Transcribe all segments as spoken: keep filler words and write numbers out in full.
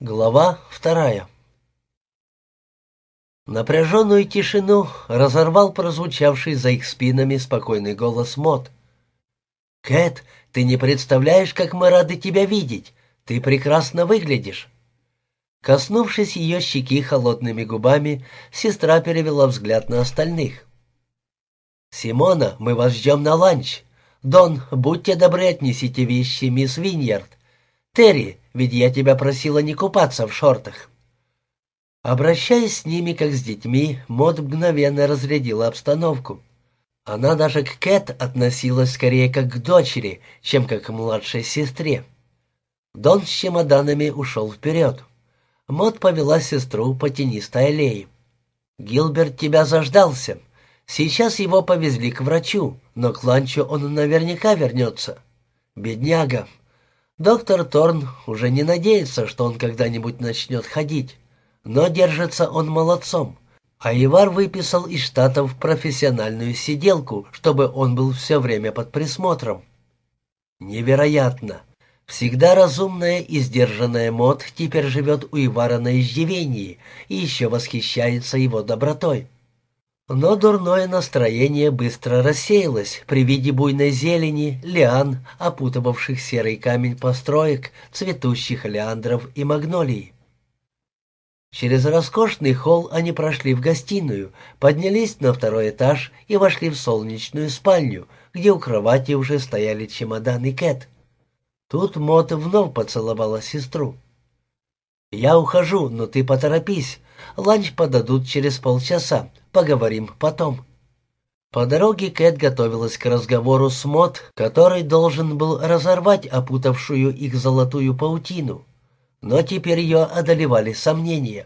Глава вторая. Напряженную тишину разорвал прозвучавший за их спинами спокойный голос Мод. «Кэт, ты не представляешь, как мы рады тебя видеть. Ты прекрасно выглядишь». Коснувшись ее щеки холодными губами, сестра перевела взгляд на остальных. «Симона, мы вас ждем на ланч. Дон, будьте добры, отнесите вещи мисс Виньярд. Терри, ведь я тебя просила не купаться в шортах». Обращаясь с ними, как с детьми, Мод мгновенно разрядила обстановку. Она даже к Кэт относилась скорее как к дочери, чем как к младшей сестре. Дон с чемоданами ушел вперед. Мод повела сестру по тенистой аллее. «Гилберт тебя заждался. Сейчас его повезли к врачу, но к ланчу он наверняка вернется. Бедняга. Доктор Торн уже не надеется, что он когда-нибудь начнет ходить, но держится он молодцом, а Ивар выписал из Штатов профессиональную сиделку, чтобы он был все время под присмотром. Невероятно! Всегда разумная и сдержанная Мод теперь живет у Ивара на иждивении и еще восхищается его добротой. Но дурное настроение быстро рассеялось при виде буйной зелени, лиан, опутывавших серый камень построек, цветущих леандров и магнолий. Через роскошный холл они прошли в гостиную, поднялись на второй этаж и вошли в солнечную спальню, где у кровати уже стояли чемоданы Кэт. Тут Мод вновь поцеловала сестру. «Я ухожу, но ты поторопись. Ланч подадут через полчаса. Поговорим потом». По дороге Кэт готовилась к разговору с Мод, который должен был разорвать опутавшую их золотую паутину. Но теперь ее одолевали сомнения.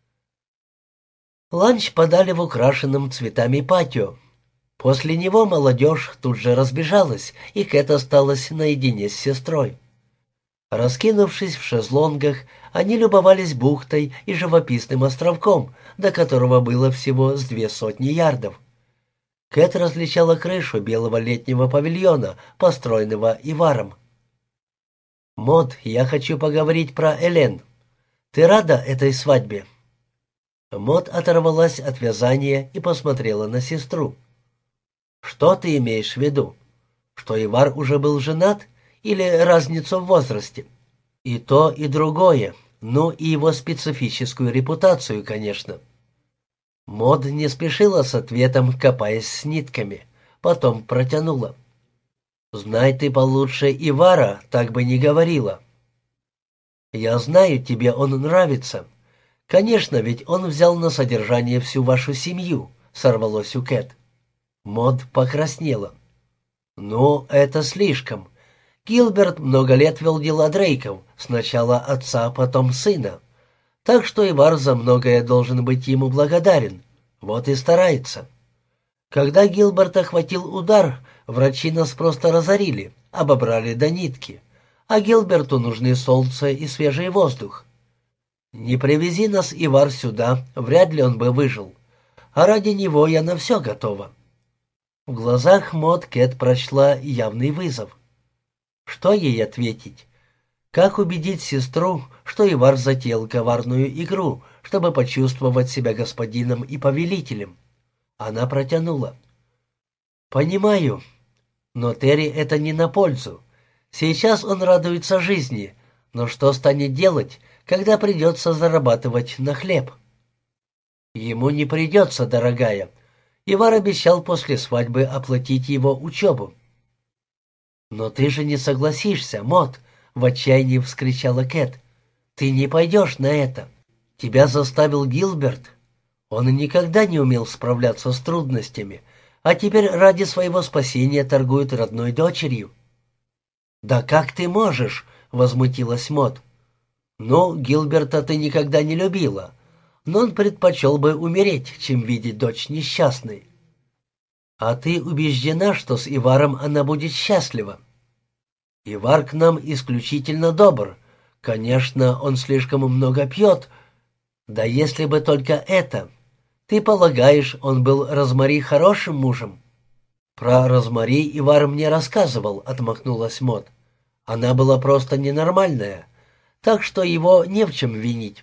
Ланч подали в украшенном цветами патио. После него молодежь тут же разбежалась, и Кэт осталась наедине с сестрой. Раскинувшись в шезлонгах, они любовались бухтой и живописным островком, до которого было всего с две сотни ярдов. Кэт различала крышу белого летнего павильона, построенного Иваром. «Мод, я хочу поговорить про Элен. Ты рада этой свадьбе?» Мод оторвалась от вязания и посмотрела на сестру. «Что ты имеешь в виду? Что Ивар уже был женат? Или разницу в возрасте?» «И то, и другое. Ну, и его специфическую репутацию, конечно». Мод не спешила с ответом, копаясь с нитками. Потом протянула. «Знай ты получше Ивара, так бы не говорила». «Я знаю, тебе он нравится. Конечно, ведь он взял на содержание всю вашу семью», — сорвалось у Кэт. Мод покраснела. «Ну, это слишком. Гилберт много лет вел дела Дрейков, сначала отца, потом сына. Так что Ивар за многое должен быть ему благодарен. Вот и старается. Когда Гилберта хватил удар, врачи нас просто разорили, обобрали до нитки. А Гилберту нужны солнце и свежий воздух. Не привези нас Ивар сюда, вряд ли он бы выжил. А ради него я на все готова». В глазах Мод Кэт прочла явный вызов. Что ей ответить? Как убедить сестру, что Ивар затеял коварную игру, чтобы почувствовать себя господином и повелителем? Она протянула. «Понимаю, но Терри это не на пользу. Сейчас он радуется жизни, но что станет делать, когда придется зарабатывать на хлеб?» «Ему не придется, дорогая. Ивар обещал после свадьбы оплатить его учебу». «Но ты же не согласишься, Мод!» — в отчаянии вскричала Кэт. «Ты не пойдешь на это. Тебя заставил Гилберт. Он никогда не умел справляться с трудностями, а теперь ради своего спасения торгует родной дочерью». «Да как ты можешь?» — возмутилась Мод. «Ну, Гилберта ты никогда не любила, но он предпочел бы умереть, чем видеть дочь несчастной». «А ты убеждена, что с Иваром она будет счастлива?» «Ивар к нам исключительно добр. Конечно, он слишком много пьет. Да если бы только это. Ты полагаешь, он был Розмари хорошим мужем?» «Про Розмари Ивар мне рассказывал», — отмахнулась Мод. «Она была просто ненормальная. так что его не в чем винить.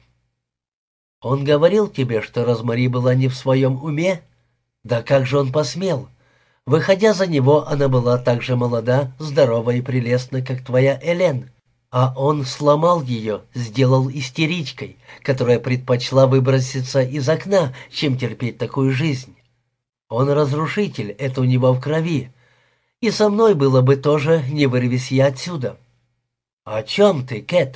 Он говорил тебе, что Розмари была не в своем уме? Да как же он посмел? Выходя за него, она была так же молода, здорова и прелестна, как твоя Элен. А он сломал ее, сделал истеричкой, которая предпочла выброситься из окна, чем терпеть такую жизнь. Он разрушитель, это у него в крови. И со мной было бы тоже, не вырвись я отсюда. О чем ты, Кэт?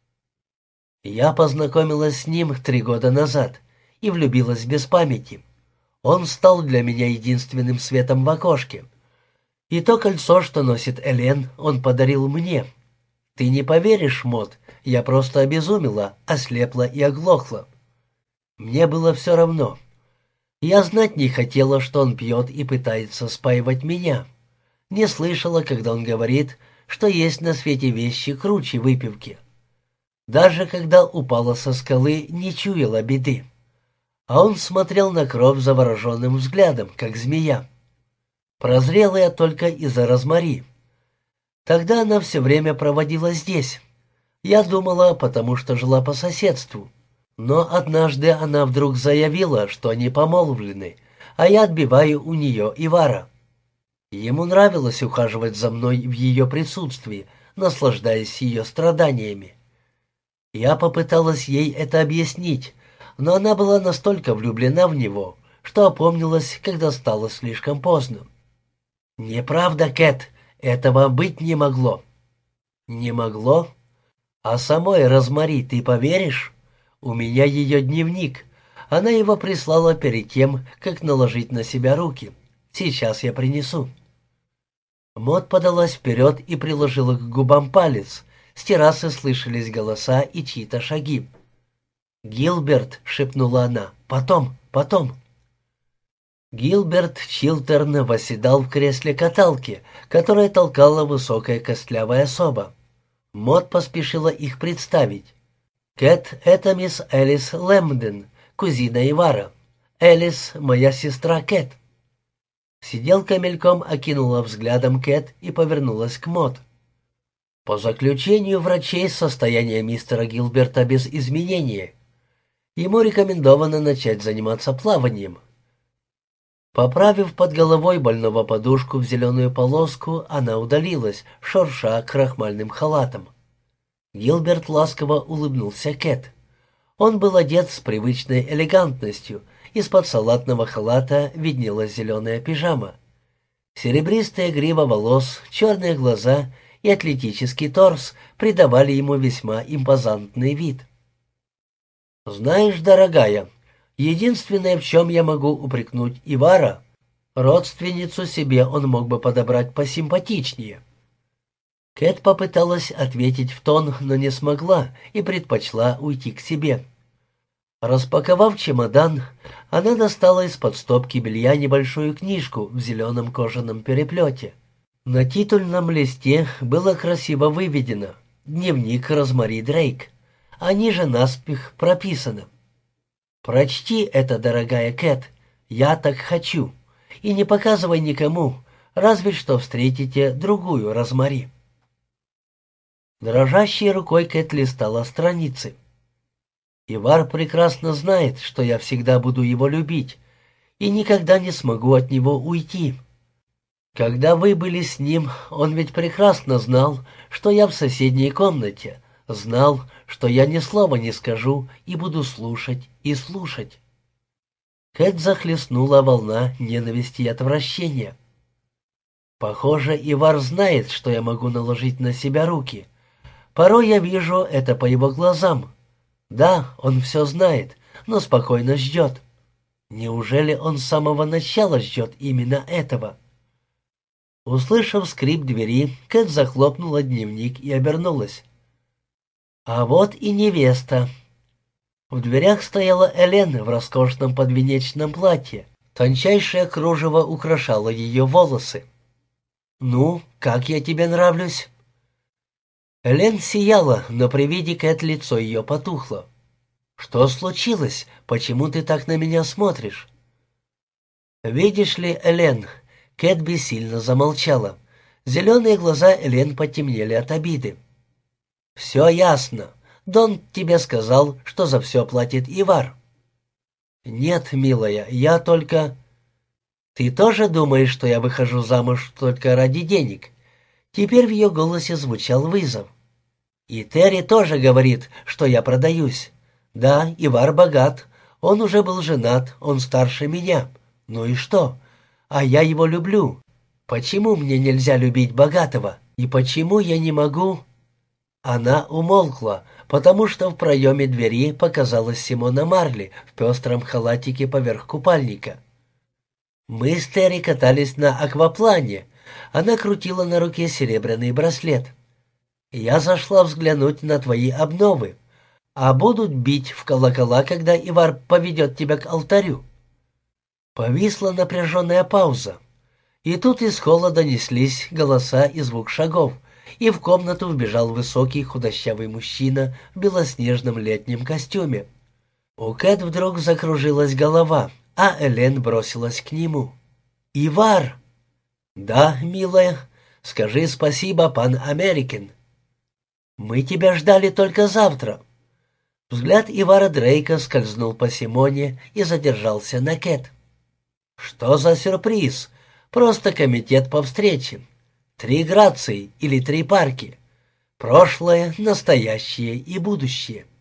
Я познакомилась с ним три года назад и влюбилась без памяти. Он стал для меня единственным светом в окошке. И то кольцо, что носит Элен, он подарил мне. Ты не поверишь, Мот, я просто обезумела, ослепла и оглохла. Мне было все равно. Я знать не хотела, что он пьет и пытается спаивать меня. Не слышала, когда он говорит, что есть на свете вещи круче выпивки. Даже когда упала со скалы, не чуяла беды. А он смотрел на кровь завороженным взглядом, как змея. Прозрела я только из-за Розмари. Тогда она все время проводила здесь. Я думала, потому что жила по соседству. Но однажды она вдруг заявила, что они помолвлены, а я отбиваю у нее Ивара. Ему нравилось ухаживать за мной в ее присутствии, наслаждаясь ее страданиями. Я попыталась ей это объяснить, но она была настолько влюблена в него, что опомнилась, когда стало слишком поздно. «Неправда, Кэт, этого быть не могло». «Не могло? А самой Розмари ты поверишь? У меня ее дневник. Она его прислала перед тем, как наложить на себя руки. Сейчас я принесу». Мот подалась вперед и приложила к губам палец. С террасы слышались голоса и чьи-то шаги. «Гилберт», — шепнула она, — «потом, потом». Гилберт Чилтерн восседал в кресле каталки, которое толкала высокая костлявая особа. Мот поспешила их представить. «Кэт, это мисс Элис Лэмден, кузина Ивара. Элис, моя сестра Кэт». Сиделка мельком окинула взглядом Кэт и повернулась к Мот. «По заключению врачей состояние мистера Гилберта без изменения. Ему рекомендовано начать заниматься плаванием». Поправив под головой больного подушку в зеленую полоску, она удалилась, шурша крахмальным халатом. Гилберт ласково улыбнулся Кэт. Он был одет с привычной элегантностью, из-под салатного халата виднелась зеленая пижама. Серебристая грива волос, черные глаза и атлетический торс придавали ему весьма импозантный вид. «Знаешь, дорогая, единственное, в чем я могу упрекнуть Ивара, родственницу себе он мог бы подобрать посимпатичнее». Кэт попыталась ответить в тон, но не смогла и предпочла уйти к себе. Распаковав чемодан, она достала из-под стопки белья небольшую книжку в зеленом кожаном переплете. На титульном листе было красиво выведено «Дневник Розмари Дрейк», а ниже наспех прописано: «Прочти это, дорогая Кэт, я так хочу, и не показывай никому, разве что встретите другую Розмари». Дрожащей рукой Кэт листала страницы. «Ивар прекрасно знает, что я всегда буду его любить, и никогда не смогу от него уйти. Когда вы были с ним, он ведь прекрасно знал, что я в соседней комнате, знал, что я ни слова не скажу и буду слушать и слушать». Кэт захлестнула волна ненависти и отвращения. «Похоже, Ивар знает, что я могу наложить на себя руки. Порой я вижу это по его глазам. Да, он все знает, но спокойно ждет. Неужели он с самого начала ждет именно этого?» Услышав скрип двери, Кэт захлопнула дневник и обернулась. А вот и невеста. В дверях стояла Элен в роскошном подвенечном платье. Тончайшее кружево украшало ее волосы. «Ну, как я тебе нравлюсь?» Элен сияла, но при виде Кэт лицо ее потухло. «Что случилось? Почему ты так на меня смотришь?» «Видишь ли, Элен...» Кэт бессильно замолчала. Зеленые глаза Элен потемнели от обиды. «Все ясно. Дон тебе сказал, что за все платит Ивар». «Нет, милая, я только...» «Ты тоже думаешь, что я выхожу замуж только ради денег?» Теперь в ее голосе звучал вызов. «И Терри тоже говорит, что я продаюсь. Да, Ивар богат, он уже был женат, он старше меня. Ну и что? А я его люблю. Почему мне нельзя любить богатого? И почему я не могу...» Она умолкла, потому что в проеме двери показалась Симона Марли в пестром халатике поверх купальника. «Мы с Терри катались на акваплане». Она крутила на руке серебряный браслет. «Я зашла взглянуть на твои обновы. А будут бить в колокола, когда Ивар поведет тебя к алтарю?» Повисла напряженная пауза. И тут из холла донеслись голоса и звук шагов, и в комнату вбежал высокий худощавый мужчина в белоснежном летнем костюме. У Кэт вдруг закружилась голова, а Элен бросилась к нему. «Ивар!» «Да, милая, скажи спасибо, пан Американ. Мы тебя ждали только завтра». Взгляд Ивара Дрейка скользнул по Симоне и задержался на Кэт. «Что за сюрприз? Просто комитет по встрече. Три грации или три парки. Прошлое, настоящее и будущее».